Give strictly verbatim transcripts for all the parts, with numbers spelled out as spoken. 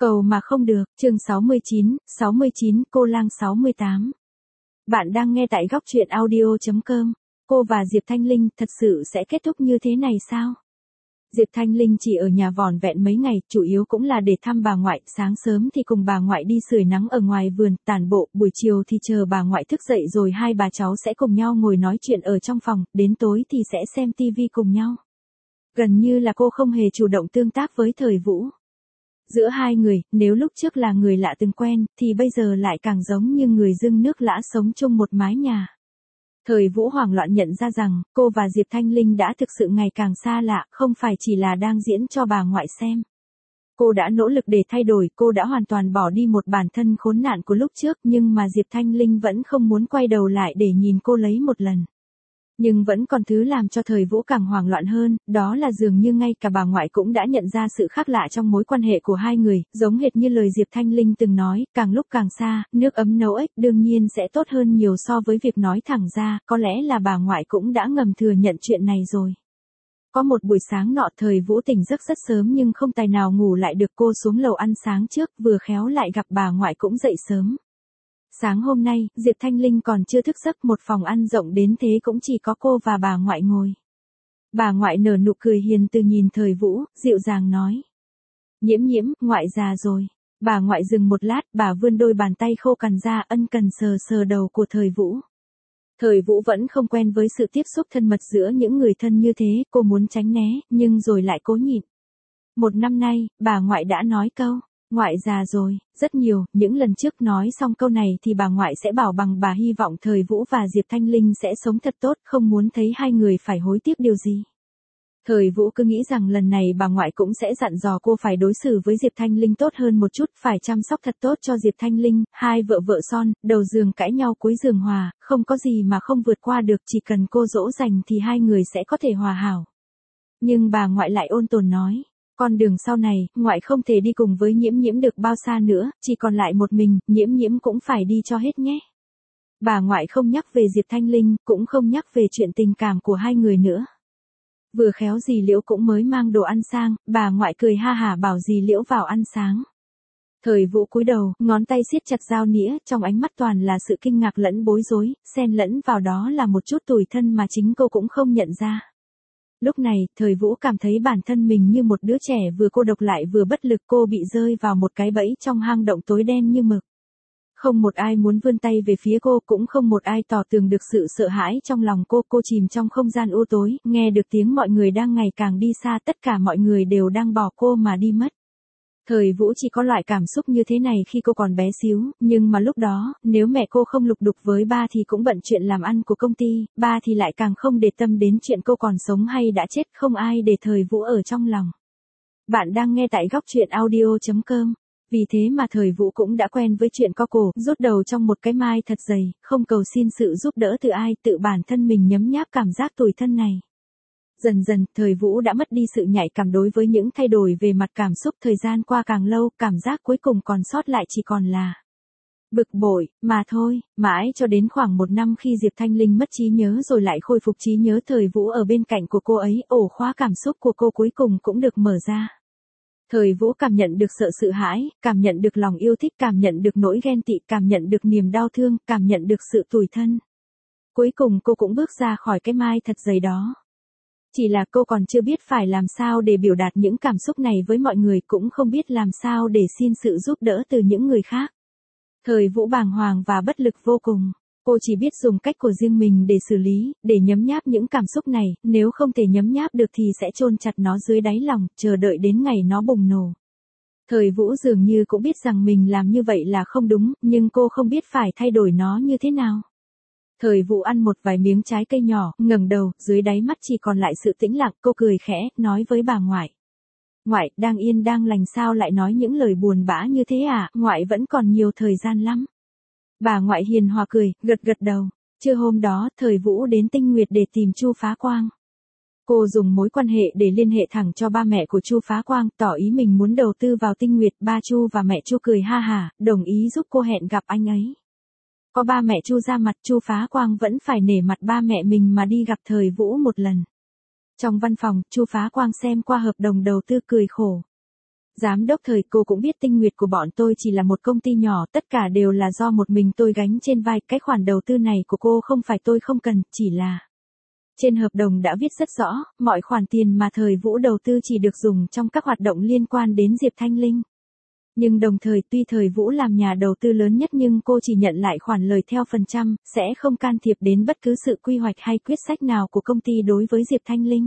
Cầu mà không được, chương sáu mươi chín, sáu mươi chín, cô lang sáu mươi tám. Bạn đang nghe tại góc truyện audio chấm com. Cô và Diệp Thanh Linh thật sự sẽ kết thúc như thế này sao? Diệp Thanh Linh chỉ ở nhà vỏn vẹn mấy ngày, chủ yếu cũng là để thăm bà ngoại, sáng sớm thì cùng bà ngoại đi sưởi nắng ở ngoài vườn, tản bộ, buổi chiều thì chờ bà ngoại thức dậy rồi hai bà cháu sẽ cùng nhau ngồi nói chuyện ở trong phòng, đến tối thì sẽ xem tivi cùng nhau. Gần như là cô không hề chủ động tương tác với Thời Vũ. Giữa hai người, nếu lúc trước là người lạ từng quen, thì bây giờ lại càng giống như người dưng nước lã sống chung một mái nhà. Thời Vũ hoảng loạn nhận ra rằng, cô và Diệp Thanh Linh đã thực sự ngày càng xa lạ, không phải chỉ là đang diễn cho bà ngoại xem. Cô đã nỗ lực để thay đổi, cô đã hoàn toàn bỏ đi một bản thân khốn nạn của lúc trước, nhưng mà Diệp Thanh Linh vẫn không muốn quay đầu lại để nhìn cô lấy một lần. Nhưng vẫn còn thứ làm cho Thời Vũ càng hoảng loạn hơn, đó là dường như ngay cả bà ngoại cũng đã nhận ra sự khác lạ trong mối quan hệ của hai người, giống hệt như lời Diệp Thanh Linh từng nói, càng lúc càng xa, nước ấm nấu ếch đương nhiên sẽ tốt hơn nhiều so với việc nói thẳng ra, có lẽ là bà ngoại cũng đã ngầm thừa nhận chuyện này rồi. Có một buổi sáng nọ Thời Vũ tỉnh giấc rất sớm nhưng không tài nào ngủ lại được, cô xuống lầu ăn sáng trước, vừa khéo lại gặp bà ngoại cũng dậy sớm. Sáng hôm nay, Diệp Thanh Linh còn chưa thức giấc, một phòng ăn rộng đến thế cũng chỉ có cô và bà ngoại ngồi. Bà ngoại nở nụ cười hiền từ nhìn Thời Vũ, dịu dàng nói. Nhiễm nhiễm, ngoại già rồi. Bà ngoại dừng một lát, bà vươn đôi bàn tay khô cằn ra ân cần sờ sờ đầu của Thời Vũ. Thời Vũ vẫn không quen với sự tiếp xúc thân mật giữa những người thân như thế, cô muốn tránh né, nhưng rồi lại cố nhịn. Một năm nay, bà ngoại đã nói câu. Ngoại già rồi, rất nhiều, những lần trước nói xong câu này thì bà ngoại sẽ bảo bằng bà hy vọng Thời Vũ và Diệp Thanh Linh sẽ sống thật tốt, không muốn thấy hai người phải hối tiếc điều gì. Thời Vũ cứ nghĩ rằng lần này bà ngoại cũng sẽ dặn dò cô phải đối xử với Diệp Thanh Linh tốt hơn một chút, phải chăm sóc thật tốt cho Diệp Thanh Linh, hai vợ vợ son, đầu giường cãi nhau cuối giường hòa, không có gì mà không vượt qua được, chỉ cần cô dỗ dành thì hai người sẽ có thể hòa hảo. Nhưng bà ngoại lại ôn tồn nói. Con đường sau này, ngoại không thể đi cùng với Nhiễm Nhiễm được bao xa nữa, chỉ còn lại một mình, Nhiễm Nhiễm cũng phải đi cho hết nhé. Bà ngoại không nhắc về Diệp Thanh Linh, cũng không nhắc về chuyện tình cảm của hai người nữa. Vừa khéo dì Liễu cũng mới mang đồ ăn sang, bà ngoại cười ha hả bảo dì Liễu vào ăn sáng. Thời Vũ cúi đầu, ngón tay siết chặt dao nĩa, trong ánh mắt toàn là sự kinh ngạc lẫn bối rối, xen lẫn vào đó là một chút tủi thân mà chính cô cũng không nhận ra. Lúc này, Thời Vũ cảm thấy bản thân mình như một đứa trẻ vừa cô độc lại vừa bất lực, cô bị rơi vào một cái bẫy trong hang động tối đen như mực. Không một ai muốn vươn tay về phía cô, cũng không một ai tỏ tường được sự sợ hãi trong lòng cô, cô chìm trong không gian u tối, nghe được tiếng mọi người đang ngày càng đi xa, tất cả mọi người đều đang bỏ cô mà đi mất. Thời Vũ chỉ có loại cảm xúc như thế này khi cô còn bé xíu, nhưng mà lúc đó, nếu mẹ cô không lục đục với ba thì cũng bận chuyện làm ăn của công ty, ba thì lại càng không để tâm đến chuyện cô còn sống hay đã chết, không ai để Thời Vũ ở trong lòng. Bạn đang nghe tại góc truyện audio chấm com. Vì thế mà Thời Vũ cũng đã quen với chuyện co cổ, rút đầu trong một cái mai thật dày, không cầu xin sự giúp đỡ từ ai, tự bản thân mình nhấm nháp cảm giác tủi thân này. Dần dần, Thời Vũ đã mất đi sự nhạy cảm đối với những thay đổi về mặt cảm xúc, thời gian qua càng lâu, cảm giác cuối cùng còn sót lại chỉ còn là bực bội, mà thôi, mãi cho đến khoảng một năm khi Diệp Thanh Linh mất trí nhớ rồi lại khôi phục trí nhớ, Thời Vũ ở bên cạnh của cô ấy, ổ khóa cảm xúc của cô cuối cùng cũng được mở ra. Thời Vũ cảm nhận được sợ sự hãi, cảm nhận được lòng yêu thích, cảm nhận được nỗi ghen tị, cảm nhận được niềm đau thương, cảm nhận được sự tủi thân. Cuối cùng cô cũng bước ra khỏi cái mai thật dày đó. Chỉ là cô còn chưa biết phải làm sao để biểu đạt những cảm xúc này với mọi người, cũng không biết làm sao để xin sự giúp đỡ từ những người khác. Thời Vũ bàng hoàng và bất lực vô cùng. Cô chỉ biết dùng cách của riêng mình để xử lý, để nhấm nháp những cảm xúc này, nếu không thể nhấm nháp được thì sẽ chôn chặt nó dưới đáy lòng, chờ đợi đến ngày nó bùng nổ. Thời Vũ dường như cũng biết rằng mình làm như vậy là không đúng, nhưng cô không biết phải thay đổi nó như thế nào. Thời Vũ ăn một vài miếng trái cây nhỏ, ngẩng đầu, dưới đáy mắt chỉ còn lại sự tĩnh lặng, cô cười khẽ, nói với bà ngoại. Ngoại, đang yên đang lành sao lại nói những lời buồn bã như thế à, ngoại vẫn còn nhiều thời gian lắm. Bà ngoại hiền hòa cười, gật gật đầu. Trưa hôm đó, Thời Vũ đến Tinh Nguyệt để tìm Chu Phá Quang. Cô dùng mối quan hệ để liên hệ thẳng cho ba mẹ của Chu Phá Quang, tỏ ý mình muốn đầu tư vào Tinh Nguyệt, ba Chu và mẹ Chu cười ha hả, đồng ý giúp cô hẹn gặp anh ấy. Có ba mẹ Chu ra mặt, Chu Phá Quang vẫn phải nể mặt ba mẹ mình mà đi gặp Thời Vũ một lần. Trong văn phòng, Chu Phá Quang xem qua hợp đồng đầu tư cười khổ. Giám đốc Thời, cô cũng biết Tinh Nguyệt của bọn tôi chỉ là một công ty nhỏ, tất cả đều là do một mình tôi gánh trên vai, cái khoản đầu tư này của cô không phải tôi không cần, chỉ là... Trên hợp đồng đã viết rất rõ, mọi khoản tiền mà Thời Vũ đầu tư chỉ được dùng trong các hoạt động liên quan đến Diệp Thanh Linh. Nhưng đồng thời tuy Thời Vũ làm nhà đầu tư lớn nhất nhưng cô chỉ nhận lại khoản lời theo phần trăm, sẽ không can thiệp đến bất cứ sự quy hoạch hay quyết sách nào của công ty đối với Diệp Thanh Linh.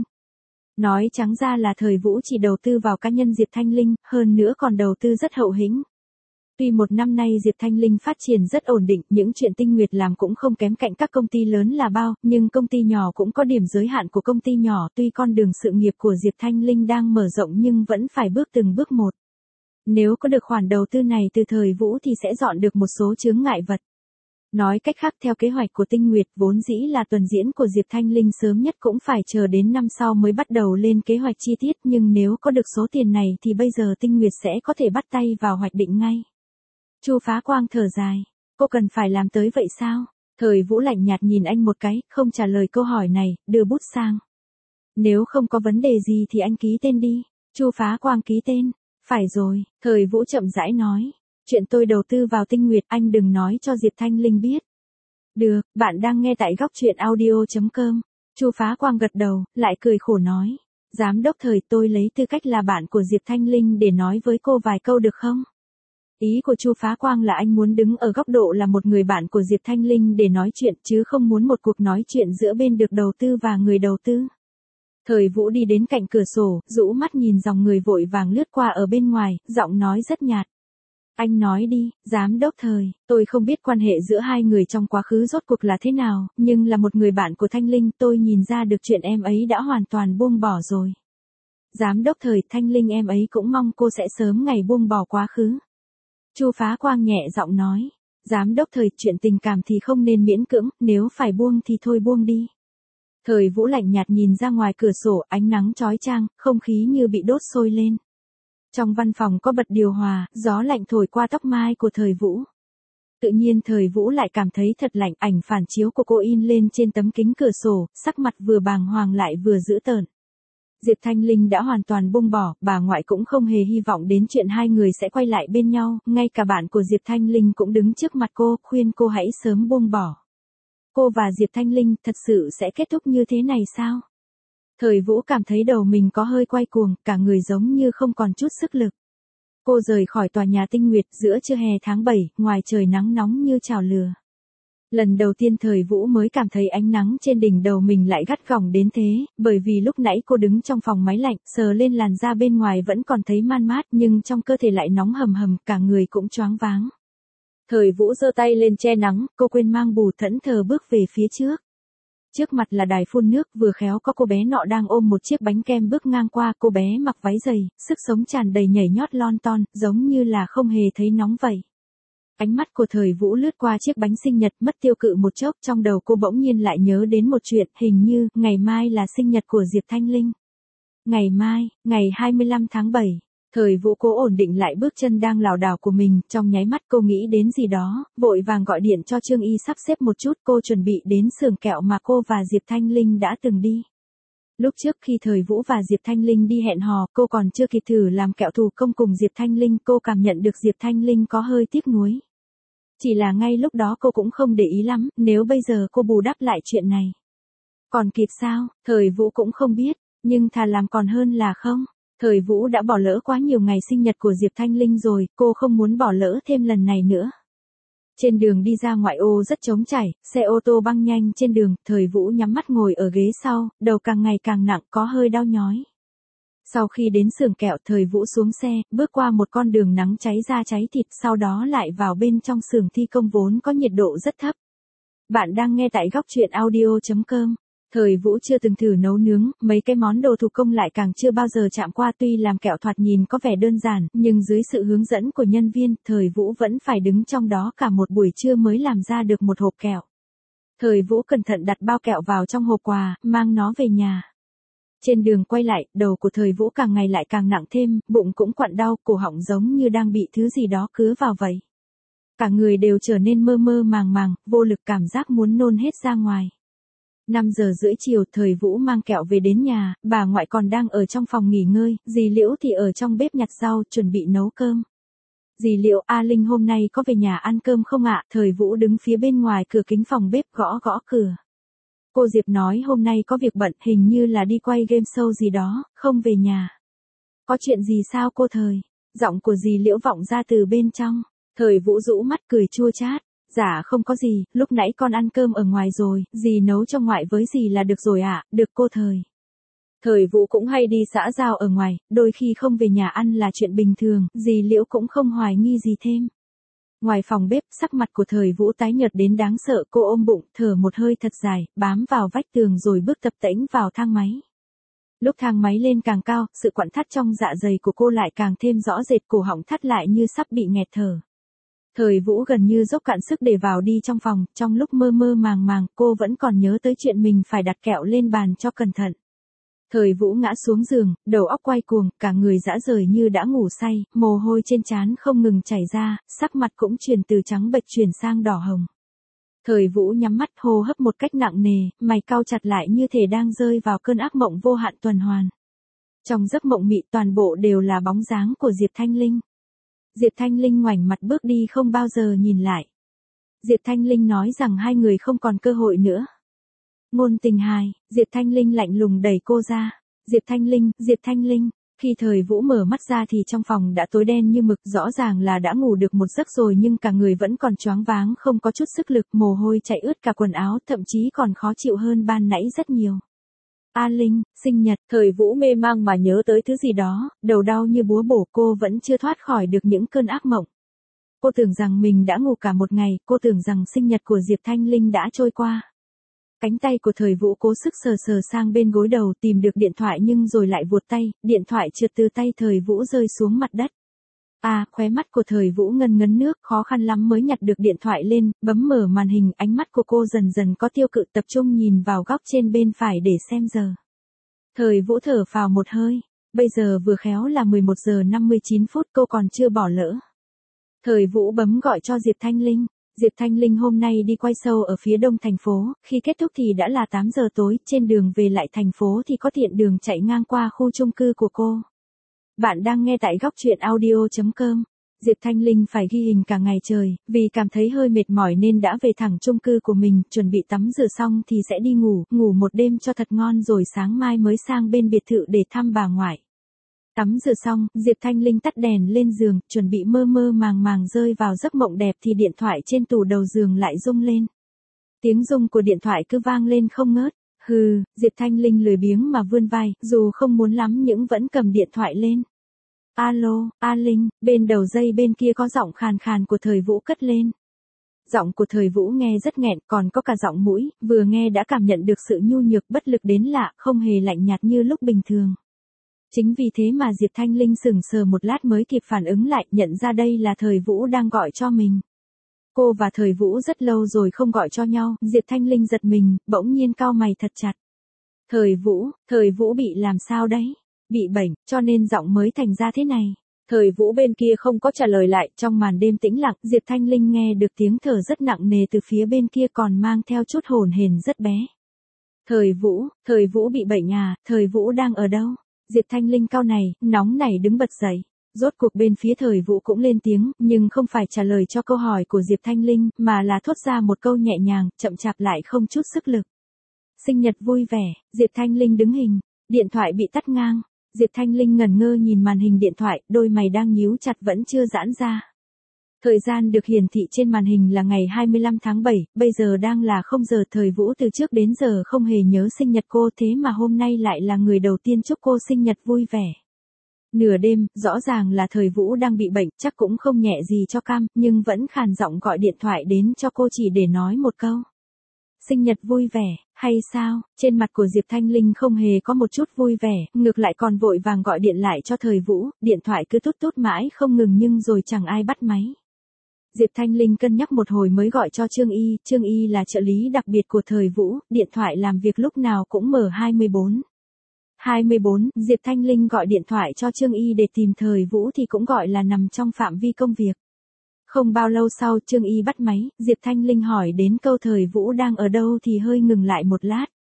Nói trắng ra là Thời Vũ chỉ đầu tư vào cá nhân Diệp Thanh Linh, hơn nữa còn đầu tư rất hậu hĩnh. Tuy một năm nay Diệp Thanh Linh phát triển rất ổn định, những chuyện Tinh Nguyệt làm cũng không kém cạnh các công ty lớn là bao, nhưng công ty nhỏ cũng có điểm giới hạn của công ty nhỏ, tuy con đường sự nghiệp của Diệp Thanh Linh đang mở rộng nhưng vẫn phải bước từng bước một. Nếu có được khoản đầu tư này từ Thời Vũ thì sẽ dọn được một số chướng ngại vật. Nói cách khác, theo kế hoạch của Tinh Nguyệt vốn dĩ là tuần diễn của Diệp Thanh Linh sớm nhất cũng phải chờ đến năm sau mới bắt đầu lên kế hoạch chi tiết, nhưng nếu có được số tiền này thì bây giờ Tinh Nguyệt sẽ có thể bắt tay vào hoạch định ngay. Chu Phá Quang thở dài, cô cần phải làm tới vậy sao? Thời Vũ lạnh nhạt nhìn anh một cái, không trả lời câu hỏi này, đưa bút sang. Nếu không có vấn đề gì thì anh ký tên đi. Chu Phá Quang ký tên. Phải rồi, Thời Vũ chậm rãi nói. Chuyện tôi đầu tư vào Tinh Nguyệt anh đừng nói cho Diệp Thanh Linh biết. Được, bạn đang nghe tại góc truyện audio chấm com. Chu Phá Quang gật đầu, lại cười khổ nói. Giám đốc Thời, tôi lấy tư cách là bạn của Diệp Thanh Linh để nói với cô vài câu được không? Ý của Chu Phá Quang là anh muốn đứng ở góc độ là một người bạn của Diệp Thanh Linh để nói chuyện chứ không muốn một cuộc nói chuyện giữa bên được đầu tư và người đầu tư. Thời Vũ đi đến cạnh cửa sổ, rũ mắt nhìn dòng người vội vàng lướt qua ở bên ngoài, giọng nói rất nhạt. Anh nói đi, giám đốc Thời, tôi không biết quan hệ giữa hai người trong quá khứ rốt cuộc là thế nào, nhưng là một người bạn của Thanh Linh tôi nhìn ra được chuyện em ấy đã hoàn toàn buông bỏ rồi. Giám đốc Thời, Thanh Linh em ấy cũng mong cô sẽ sớm ngày buông bỏ quá khứ. Chu Phá Quang nhẹ giọng nói, giám đốc Thời, chuyện tình cảm thì không nên miễn cưỡng, nếu phải buông thì thôi buông đi. Thời Vũ lạnh nhạt nhìn ra ngoài cửa sổ, ánh nắng chói chang, không khí như bị đốt sôi lên. Trong văn phòng có bật điều hòa, gió lạnh thổi qua tóc mai của Thời Vũ. Tự nhiên Thời Vũ lại cảm thấy thật lạnh, ảnh phản chiếu của cô in lên trên tấm kính cửa sổ, sắc mặt vừa bàng hoàng lại vừa dữ tợn. Diệp Thanh Linh đã hoàn toàn buông bỏ, bà ngoại cũng không hề hy vọng đến chuyện hai người sẽ quay lại bên nhau, ngay cả bạn của Diệp Thanh Linh cũng đứng trước mặt cô, khuyên cô hãy sớm buông bỏ. Cô và Diệp Thanh Linh thật sự sẽ kết thúc như thế này sao? Thời Vũ cảm thấy đầu mình có hơi quay cuồng, cả người giống như không còn chút sức lực. Cô rời khỏi tòa nhà Tinh Nguyệt giữa trưa hè tháng bảy, ngoài trời nắng nóng như chảo lửa. Lần đầu tiên Thời Vũ mới cảm thấy ánh nắng trên đỉnh đầu mình lại gắt gỏng đến thế, bởi vì lúc nãy cô đứng trong phòng máy lạnh, sờ lên làn da bên ngoài vẫn còn thấy man mát nhưng trong cơ thể lại nóng hầm hầm, cả người cũng choáng váng. Thời Vũ giơ tay lên che nắng, cô quên mang bù thẫn thờ bước về phía trước. Trước mặt là đài phun nước, vừa khéo có cô bé nọ đang ôm một chiếc bánh kem bước ngang qua, cô bé mặc váy dày, sức sống tràn đầy nhảy nhót lon ton, giống như là không hề thấy nóng vậy. Ánh mắt của Thời Vũ lướt qua chiếc bánh sinh nhật, mất tiêu cự một chốc, trong đầu cô bỗng nhiên lại nhớ đến một chuyện, hình như, ngày mai là sinh nhật của Diệp Thanh Linh. Ngày mai, ngày hai mươi lăm tháng bảy. Thời Vũ cố ổn định lại bước chân đang lảo đảo của mình, trong nháy mắt cô nghĩ đến gì đó, vội vàng gọi điện cho Trương Y sắp xếp một chút, cô chuẩn bị đến xưởng kẹo mà cô và Diệp Thanh Linh đã từng đi. Lúc trước khi Thời Vũ và Diệp Thanh Linh đi hẹn hò, cô còn chưa kịp thử làm kẹo thủ công cùng Diệp Thanh Linh, cô cảm nhận được Diệp Thanh Linh có hơi tiếc nuối. Chỉ là ngay lúc đó cô cũng không để ý lắm, nếu bây giờ cô bù đắp lại chuyện này. Còn kịp sao, Thời Vũ cũng không biết, nhưng thà làm còn hơn là không. Thời Vũ đã bỏ lỡ quá nhiều ngày sinh nhật của Diệp Thanh Linh rồi, cô không muốn bỏ lỡ thêm lần này nữa. Trên đường đi ra ngoại ô rất trống trải, xe ô tô băng nhanh trên đường, Thời Vũ nhắm mắt ngồi ở ghế sau, đầu càng ngày càng nặng, có hơi đau nhói. Sau khi đến xưởng kẹo, Thời Vũ xuống xe, bước qua một con đường nắng cháy da cháy thịt, sau đó lại vào bên trong xưởng thi công vốn có nhiệt độ rất thấp. Bạn đang nghe tại góc truyện audio chấm com. Thời Vũ chưa từng thử nấu nướng, mấy cái món đồ thủ công lại càng chưa bao giờ chạm qua, tuy làm kẹo thoạt nhìn có vẻ đơn giản, nhưng dưới sự hướng dẫn của nhân viên, Thời Vũ vẫn phải đứng trong đó cả một buổi trưa mới làm ra được một hộp kẹo. Thời Vũ cẩn thận đặt bao kẹo vào trong hộp quà, mang nó về nhà. Trên đường quay lại, đầu của Thời Vũ càng ngày lại càng nặng thêm, bụng cũng quặn đau, cổ họng giống như đang bị thứ gì đó cứa vào vậy. Cả người đều trở nên mơ mơ màng màng, vô lực, cảm giác muốn nôn hết ra ngoài. năm giờ rưỡi chiều, Thời Vũ mang kẹo về đến nhà, bà ngoại còn đang ở trong phòng nghỉ ngơi, dì Liễu thì ở trong bếp nhặt rau, chuẩn bị nấu cơm. Dì Liễu, A Linh hôm nay có về nhà ăn cơm không ạ? Thời Vũ đứng phía bên ngoài cửa kính phòng bếp gõ gõ cửa. Cô Diệp nói hôm nay có việc bận, hình như là đi quay game show gì đó, không về nhà. Có chuyện gì sao cô Thời? Giọng của dì Liễu vọng ra từ bên trong. Thời Vũ rũ mắt cười chua chát. Dạ không có gì, lúc nãy con ăn cơm ở ngoài rồi, dì nấu cho ngoại với dì là được rồi ạ, à, được cô Thời. Thời Vũ cũng hay đi xã giao ở ngoài, đôi khi không về nhà ăn là chuyện bình thường, dì Liễu cũng không hoài nghi gì thêm. Ngoài phòng bếp, sắc mặt của Thời Vũ tái nhợt đến đáng sợ, cô ôm bụng, thở một hơi thật dài, bám vào vách tường rồi bước tập tễnh vào thang máy. Lúc thang máy lên càng cao, sự quặn thắt trong dạ dày của cô lại càng thêm rõ rệt, cổ họng thắt lại như sắp bị nghẹt thở. Thời Vũ gần như dốc cạn sức để vào đi trong phòng, trong lúc mơ mơ màng màng, cô vẫn còn nhớ tới chuyện mình phải đặt kẹo lên bàn cho cẩn thận. Thời Vũ ngã xuống giường, đầu óc quay cuồng, cả người rã rời như đã ngủ say, mồ hôi trên trán không ngừng chảy ra, sắc mặt cũng chuyển từ trắng bệch chuyển sang đỏ hồng. Thời Vũ nhắm mắt, hô hấp một cách nặng nề, mày cau chặt lại như thể đang rơi vào cơn ác mộng vô hạn tuần hoàn. Trong giấc mộng mị toàn bộ đều là bóng dáng của Diệp Thanh Linh. Diệp Thanh Linh ngoảnh mặt bước đi không bao giờ nhìn lại. Diệp Thanh Linh nói rằng hai người không còn cơ hội nữa. Ngôn tình hài, Diệp Thanh Linh lạnh lùng đẩy cô ra. Diệp Thanh Linh, Diệp Thanh Linh. Khi Thời Vũ mở mắt ra thì trong phòng đã tối đen như mực, rõ ràng là đã ngủ được một giấc rồi nhưng cả người vẫn còn choáng váng, không có chút sức lực, mồ hôi chảy ướt cả quần áo, thậm chí còn khó chịu hơn ban nãy rất nhiều. A Linh, sinh nhật, Thời Vũ mê mang mà nhớ tới thứ gì đó, đầu đau như búa bổ, cô vẫn chưa thoát khỏi được những cơn ác mộng. Cô tưởng rằng mình đã ngủ cả một ngày, cô tưởng rằng sinh nhật của Diệp Thanh Linh đã trôi qua. Cánh tay của Thời Vũ cố sức sờ sờ sang bên gối đầu tìm được điện thoại nhưng rồi lại vuột tay, điện thoại trượt từ tay Thời Vũ rơi xuống mặt đất. À, khóe mắt của Thời Vũ ngấn ngấn nước, khó khăn lắm mới nhặt được điện thoại lên, bấm mở màn hình, ánh mắt của cô dần dần có tiêu cự, tập trung nhìn vào góc trên bên phải để xem giờ. Thời Vũ thở phào một hơi, bây giờ vừa khéo là mười một giờ năm mươi chín phút, cô còn chưa bỏ lỡ. Thời Vũ bấm gọi cho Diệp Thanh Linh. Diệp Thanh Linh hôm nay đi quay show ở phía đông thành phố, khi kết thúc thì đã là tám giờ tối, trên đường về lại thành phố thì có tiện đường chạy ngang qua khu chung cư của cô. Bạn đang nghe tại góc truyện audio chấm com. Diệp Thanh Linh phải ghi hình cả ngày trời, vì cảm thấy hơi mệt mỏi nên đã về thẳng chung cư của mình, chuẩn bị tắm rửa xong thì sẽ đi ngủ, ngủ một đêm cho thật ngon rồi sáng mai mới sang bên biệt thự để thăm bà ngoại. Tắm rửa xong, Diệp Thanh Linh tắt đèn lên giường, chuẩn bị mơ mơ màng màng rơi vào giấc mộng đẹp thì điện thoại trên tủ đầu giường lại rung lên. Tiếng rung của điện thoại cứ vang lên không ngớt. Hừ, Diệp Thanh Linh lười biếng mà vươn vai, dù không muốn lắm nhưng vẫn cầm điện thoại lên. Alo, A Linh, bên đầu dây bên kia có giọng khàn khàn của Thời Vũ cất lên. Giọng của Thời Vũ nghe rất nghẹn, còn có cả giọng mũi, vừa nghe đã cảm nhận được sự nhu nhược bất lực đến lạ, không hề lạnh nhạt như lúc bình thường. Chính vì thế mà Diệp Thanh Linh sững sờ một lát mới kịp phản ứng lại, nhận ra đây là Thời Vũ đang gọi cho mình. Cô và Thời Vũ rất lâu rồi không gọi cho nhau, Diệp Thanh Linh giật mình, bỗng nhiên cau mày thật chặt. Thời Vũ, Thời Vũ bị làm sao đấy? Bị bệnh, cho nên giọng mới thành ra thế này. Thời Vũ bên kia không có trả lời lại, trong màn đêm tĩnh lặng, Diệp Thanh Linh nghe được tiếng thở rất nặng nề từ phía bên kia còn mang theo chút hổn hển rất bé. Thời Vũ, Thời Vũ bị bệnh à, Thời Vũ đang ở đâu? Diệp Thanh Linh cau này, nóng nảy đứng bật dậy. Rốt cuộc bên phía Thời Vũ cũng lên tiếng, nhưng không phải trả lời cho câu hỏi của Diệp Thanh Linh, mà là thốt ra một câu nhẹ nhàng, chậm chạp lại không chút sức lực. Sinh nhật vui vẻ, Diệp Thanh Linh đứng hình, điện thoại bị tắt ngang. Diệp Thanh Linh ngẩn ngơ nhìn màn hình điện thoại, đôi mày đang nhíu chặt vẫn chưa giãn ra. Thời gian được hiển thị trên màn hình là ngày hai mươi lăm tháng bảy, bây giờ đang là không giờ. Thời Vũ từ trước đến giờ không hề nhớ sinh nhật cô, thế mà hôm nay lại là người đầu tiên chúc cô sinh nhật vui vẻ. Nửa đêm, rõ ràng là Thời Vũ đang bị bệnh, chắc cũng không nhẹ gì cho cam, nhưng vẫn khàn giọng gọi điện thoại đến cho cô chỉ để nói một câu. Sinh nhật vui vẻ, hay sao? Trên mặt của Diệp Thanh Linh không hề có một chút vui vẻ, ngược lại còn vội vàng gọi điện lại cho Thời Vũ, điện thoại cứ tút tút mãi không ngừng nhưng rồi chẳng ai bắt máy. Diệp Thanh Linh cân nhắc một hồi mới gọi cho Trương Y, Trương Y là trợ lý đặc biệt của Thời Vũ, điện thoại làm việc lúc nào cũng mở hai mươi bốn. hai mươi bốn, Diệp Thanh Linh gọi điện thoại cho Trương Y để tìm Thời Vũ thì cũng gọi là nằm trong phạm vi công việc. Không bao lâu sau Trương Y bắt máy, Diệp Thanh Linh hỏi đến câu Thời Vũ đang ở đâu thì hơi ngừng lại một lát.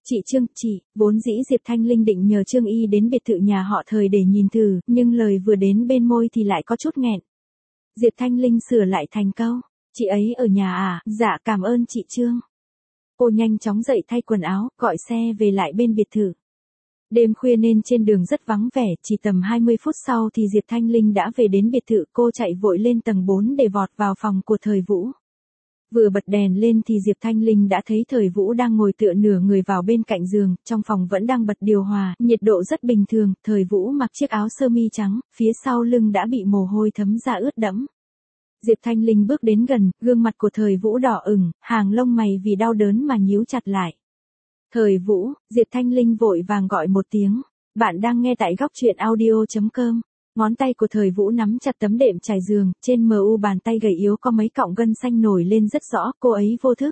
Chị Trương, chị, vốn dĩ Diệp Thanh Linh định nhờ Trương Y đến biệt thự nhà họ Thời để nhìn thử, nhưng lời vừa đến bên môi thì lại có chút nghẹn. Diệp Thanh Linh sửa lại thành câu, chị ấy ở nhà à, dạ cảm ơn chị Trương. Cô nhanh chóng dậy thay quần áo, gọi xe về lại bên biệt thự. Đêm khuya nên trên đường rất vắng vẻ, chỉ tầm hai mươi phút sau thì Diệp Thanh Linh đã về đến biệt thự, cô chạy vội lên tầng bốn để vọt vào phòng của Thời Vũ. Vừa bật đèn lên thì Diệp Thanh Linh đã thấy Thời Vũ đang ngồi tựa nửa người vào bên cạnh giường, trong phòng vẫn đang bật điều hòa, nhiệt độ rất bình thường, Thời Vũ mặc chiếc áo sơ mi trắng, phía sau lưng đã bị mồ hôi thấm ra ướt đẫm. Diệp Thanh Linh bước đến gần, gương mặt của Thời Vũ đỏ ửng, hàng lông mày vì đau đớn mà nhíu chặt lại. Thời Vũ, Diệp Thanh Linh vội vàng gọi một tiếng, bạn đang nghe tại góc truyện audio chấm com. Ngón tay của Thời Vũ nắm chặt tấm đệm trải giường, trên mờ u bàn tay gầy yếu có mấy cọng gân xanh nổi lên rất rõ, cô ấy vô thức.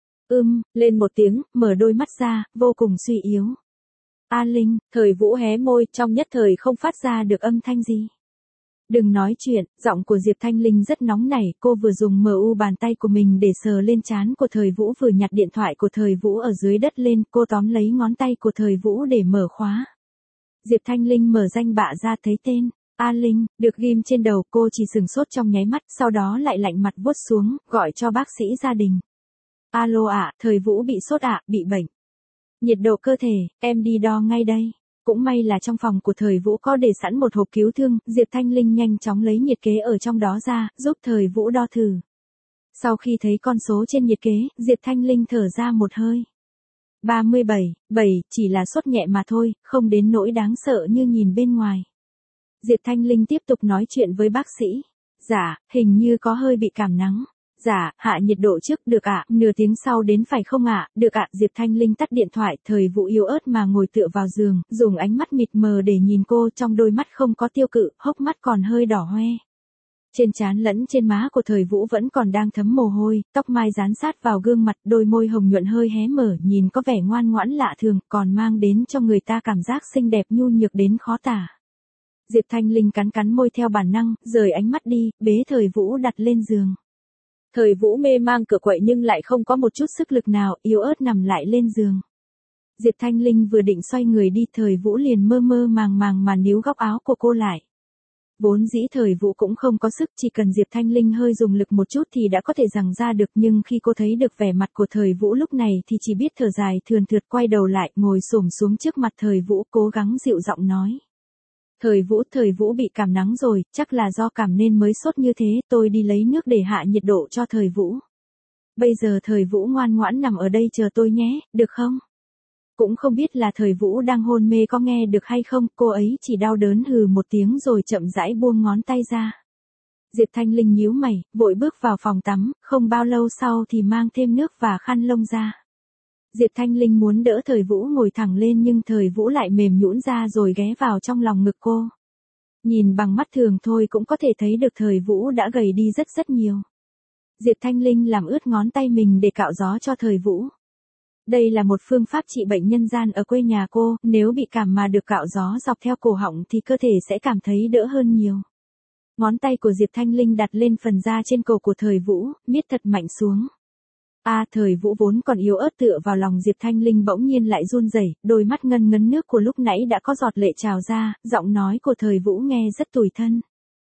Ưm, lên một tiếng, mở đôi mắt ra, vô cùng suy yếu. A Linh, Thời Vũ hé môi, trong nhất thời không phát ra được âm thanh gì. Đừng nói chuyện, giọng của Diệp Thanh Linh rất nóng nảy, cô vừa dùng mờ u bàn tay của mình để sờ lên trán của Thời Vũ vừa nhặt điện thoại của Thời Vũ ở dưới đất lên, cô tóm lấy ngón tay của Thời Vũ để mở khóa. Diệp Thanh Linh mở danh bạ ra thấy tên. A Linh, được ghim trên đầu, cô chỉ sừng sốt trong nháy mắt, sau đó lại lạnh mặt vuốt xuống, gọi cho bác sĩ gia đình. Alo ạ, Thời Vũ bị sốt ạ, bị bệnh. Nhiệt độ cơ thể, em đi đo ngay đây. Cũng may là trong phòng của Thời Vũ có để sẵn một hộp cứu thương, Diệp Thanh Linh nhanh chóng lấy nhiệt kế ở trong đó ra, giúp Thời Vũ đo thử. Sau khi thấy con số trên nhiệt kế, Diệp Thanh Linh thở ra một hơi. ba mươi bảy, bảy, chỉ là sốt nhẹ mà thôi, không đến nỗi đáng sợ như nhìn bên ngoài. Diệp Thanh Linh tiếp tục nói chuyện với bác sĩ. Dạ, hình như có hơi bị cảm nắng. Dạ, hạ nhiệt độ trước, được ạ, nửa tiếng sau đến phải không ạ, được ạ. Diệp Thanh Linh tắt điện thoại, Thời Vũ yếu ớt mà ngồi tựa vào giường, dùng ánh mắt mịt mờ để nhìn cô, trong đôi mắt không có tiêu cự, hốc mắt còn hơi đỏ hoe. Trên trán lẫn trên má của Thời Vũ vẫn còn đang thấm mồ hôi, tóc mai dán sát vào gương mặt, đôi môi hồng nhuận hơi hé mở, nhìn có vẻ ngoan ngoãn lạ thường, còn mang đến cho người ta cảm giác xinh đẹp nhu nhược đến khó tả. Diệp Thanh Linh cắn cắn môi theo bản năng, rời ánh mắt đi, bế Thời Vũ đặt lên giường. Thời Vũ mê mang cựa quậy nhưng lại không có một chút sức lực nào, yếu ớt nằm lại lên giường. Diệp Thanh Linh vừa định xoay người đi, Thời Vũ liền mơ mơ màng màng mà níu góc áo của cô lại. Vốn dĩ Thời Vũ cũng không có sức, chỉ cần Diệp Thanh Linh hơi dùng lực một chút thì đã có thể giằng ra được, nhưng khi cô thấy được vẻ mặt của Thời Vũ lúc này thì chỉ biết thở dài thườn thượt quay đầu lại, ngồi xổm xuống trước mặt Thời Vũ, cố gắng dịu giọng nói. Thời Vũ, Thời Vũ bị cảm nắng rồi, chắc là do cảm nên mới sốt như thế, tôi đi lấy nước để hạ nhiệt độ cho Thời Vũ. Bây giờ Thời Vũ ngoan ngoãn nằm ở đây chờ tôi nhé, được không? Cũng không biết là Thời Vũ đang hôn mê có nghe được hay không, cô ấy chỉ đau đớn hừ một tiếng rồi chậm rãi buông ngón tay ra. Diệp Thanh Linh nhíu mày, vội bước vào phòng tắm, không bao lâu sau thì mang thêm nước và khăn lông ra. Diệp Thanh Linh muốn đỡ Thời Vũ ngồi thẳng lên nhưng Thời Vũ lại mềm nhũn ra rồi ghé vào trong lòng ngực cô. Nhìn bằng mắt thường thôi cũng có thể thấy được Thời Vũ đã gầy đi rất rất nhiều. Diệp Thanh Linh làm ướt ngón tay mình để cạo gió cho Thời Vũ. Đây là một phương pháp trị bệnh nhân gian ở quê nhà cô, nếu bị cảm mà được cạo gió dọc theo cổ họng thì cơ thể sẽ cảm thấy đỡ hơn nhiều. Ngón tay của Diệp Thanh Linh đặt lên phần da trên cổ của Thời Vũ, miết thật mạnh xuống. A à, Thời Vũ vốn còn yếu ớt tựa vào lòng Diệp Thanh Linh bỗng nhiên lại run rẩy, đôi mắt ngân ngấn nước của lúc nãy đã có giọt lệ trào ra, giọng nói của Thời Vũ nghe rất tủi thân.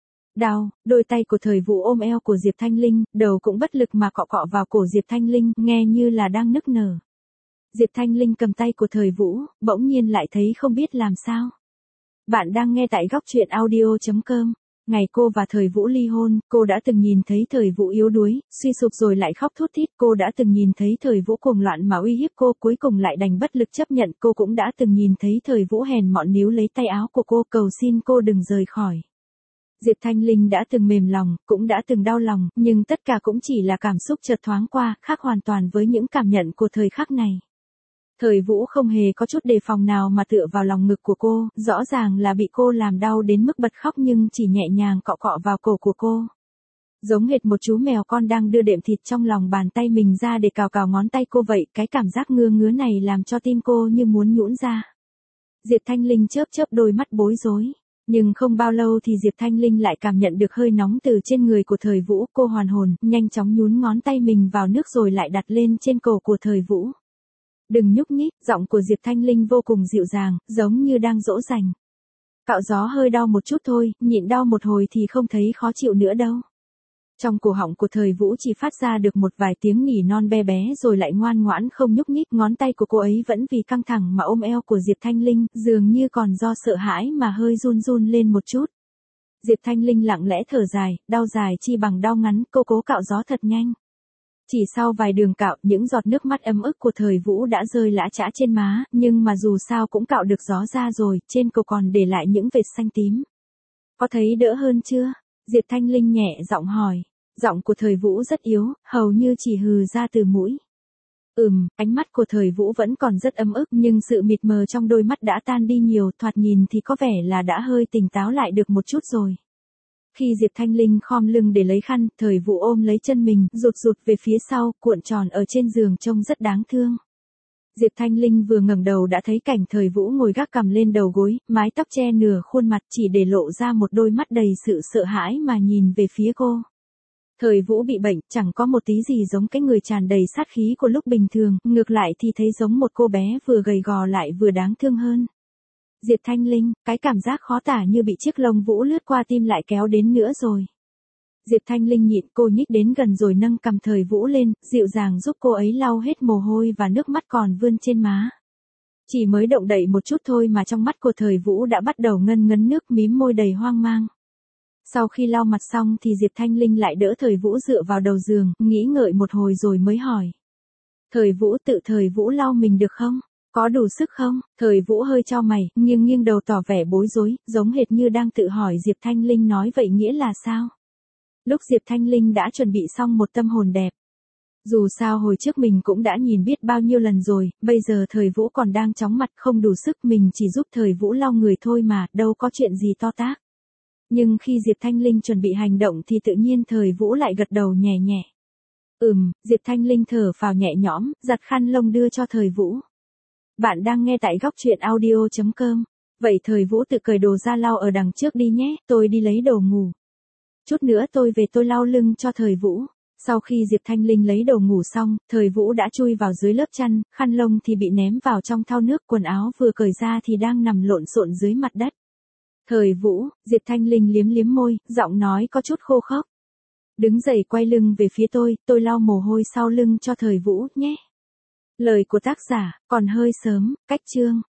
Đau, đôi tay của Thời Vũ ôm eo của Diệp Thanh Linh, đầu cũng bất lực mà cọ cọ vào cổ Diệp Thanh Linh, nghe như là đang nức nở. Diệp Thanh Linh cầm tay của Thời Vũ, bỗng nhiên lại thấy không biết làm sao. Bạn đang nghe tại góc truyện audio chấm com. Ngày cô và Thời Vũ ly hôn, cô đã từng nhìn thấy Thời Vũ yếu đuối, suy sụp rồi lại khóc thút thít. Cô đã từng nhìn thấy Thời Vũ cuồng loạn mà uy hiếp cô, cuối cùng lại đành bất lực chấp nhận. Cô cũng đã từng nhìn thấy Thời Vũ hèn mọn níu lấy tay áo của cô, cầu xin cô đừng rời khỏi. Diệp Thanh Linh đã từng mềm lòng, cũng đã từng đau lòng, nhưng tất cả cũng chỉ là cảm xúc chợt thoáng qua, khác hoàn toàn với những cảm nhận của thời khắc này. Thời Vũ không hề có chút đề phòng nào mà tựa vào lòng ngực của cô, rõ ràng là bị cô làm đau đến mức bật khóc nhưng chỉ nhẹ nhàng cọ cọ vào cổ của cô. Giống hệt một chú mèo con đang đưa đệm thịt trong lòng bàn tay mình ra để cào cào ngón tay cô vậy, cái cảm giác ngứa ngứa này làm cho tim cô như muốn nhũn ra. Diệp Thanh Linh chớp chớp đôi mắt bối rối. Nhưng không bao lâu thì Diệp Thanh Linh lại cảm nhận được hơi nóng từ trên người của Thời Vũ, cô hoàn hồn, nhanh chóng nhún ngón tay mình vào nước rồi lại đặt lên trên cổ của Thời Vũ. Đừng nhúc nhích, giọng của Diệp Thanh Linh vô cùng dịu dàng, giống như đang dỗ dành. Cạo gió hơi đau một chút thôi, nhịn đau một hồi thì không thấy khó chịu nữa đâu. Trong cổ họng của Thời Vũ chỉ phát ra được một vài tiếng nỉ non be bé rồi lại ngoan ngoãn không nhúc nhích, ngón tay của cô ấy vẫn vì căng thẳng mà ôm eo của Diệp Thanh Linh, dường như còn do sợ hãi mà hơi run run lên một chút. Diệp Thanh Linh lặng lẽ thở dài, đau dài chi bằng đau ngắn, cô cố cạo gió thật nhanh. Chỉ sau vài đường cạo, những giọt nước mắt ấm ức của Thời Vũ đã rơi lã chã trên má, nhưng mà dù sao cũng cạo được gió ra rồi, trên cổ còn để lại những vệt xanh tím. Có thấy đỡ hơn chưa? Diệp Thanh Linh nhẹ giọng hỏi. Giọng của Thời Vũ rất yếu, hầu như chỉ hừ ra từ mũi. Ừm, ánh mắt của Thời Vũ vẫn còn rất ấm ức nhưng sự mịt mờ trong đôi mắt đã tan đi nhiều, thoạt nhìn thì có vẻ là đã hơi tỉnh táo lại được một chút rồi. Khi Diệp Thanh Linh khom lưng để lấy khăn, Thời Vũ ôm lấy chân mình, rụt rụt về phía sau, cuộn tròn ở trên giường trông rất đáng thương. Diệp Thanh Linh vừa ngẩng đầu đã thấy cảnh Thời Vũ ngồi gác cằm lên đầu gối, mái tóc che nửa khuôn mặt chỉ để lộ ra một đôi mắt đầy sự sợ hãi mà nhìn về phía cô. Thời Vũ bị bệnh, chẳng có một tí gì giống cái người tràn đầy sát khí của lúc bình thường, ngược lại thì thấy giống một cô bé vừa gầy gò lại vừa đáng thương hơn. Diệp Thanh Linh, cái cảm giác khó tả như bị chiếc lông vũ lướt qua tim lại kéo đến nữa rồi. Diệp Thanh Linh nhịn, cô nhích đến gần rồi nâng cằm Thời Vũ lên, dịu dàng giúp cô ấy lau hết mồ hôi và nước mắt còn vươn trên má. Chỉ mới động đậy một chút thôi mà trong mắt của Thời Vũ đã bắt đầu ngân ngấn nước, mím môi đầy hoang mang. Sau khi lau mặt xong thì Diệp Thanh Linh lại đỡ Thời Vũ dựa vào đầu giường, nghĩ ngợi một hồi rồi mới hỏi. Thời Vũ, tự Thời Vũ lau mình được không? Có đủ sức không? Thời Vũ hơi chau mày, nghiêng nghiêng đầu tỏ vẻ bối rối, giống hệt như đang tự hỏi Diệp Thanh Linh nói vậy nghĩa là sao? Lúc Diệp Thanh Linh đã chuẩn bị xong một tâm hồn đẹp. Dù sao hồi trước mình cũng đã nhìn biết bao nhiêu lần rồi, bây giờ Thời Vũ còn đang chóng mặt không đủ sức, mình chỉ giúp Thời Vũ lau người thôi mà, đâu có chuyện gì to tát. Nhưng khi Diệp Thanh Linh chuẩn bị hành động thì tự nhiên Thời Vũ lại gật đầu nhẹ nhẹ. Ừm, Diệp Thanh Linh thở phào nhẹ nhõm, giặt khăn lông đưa cho Thời Vũ. Bạn đang nghe tại góc truyện audio chấm com. Vậy Thời Vũ tự cởi đồ ra lau ở đằng trước đi nhé, tôi đi lấy đồ ngủ. Chút nữa tôi về tôi lau lưng cho Thời Vũ. Sau khi Diệp Thanh Linh lấy đồ ngủ xong, Thời Vũ đã chui vào dưới lớp chăn, khăn lông thì bị ném vào trong thau nước, quần áo vừa cởi ra thì đang nằm lộn xộn dưới mặt đất. Thời Vũ, Diệp Thanh Linh liếm liếm môi, giọng nói có chút khô khốc. Đứng dậy quay lưng về phía tôi, tôi lau mồ hôi sau lưng cho Thời Vũ nhé. Lời của tác giả, còn hơi sớm, cách chương.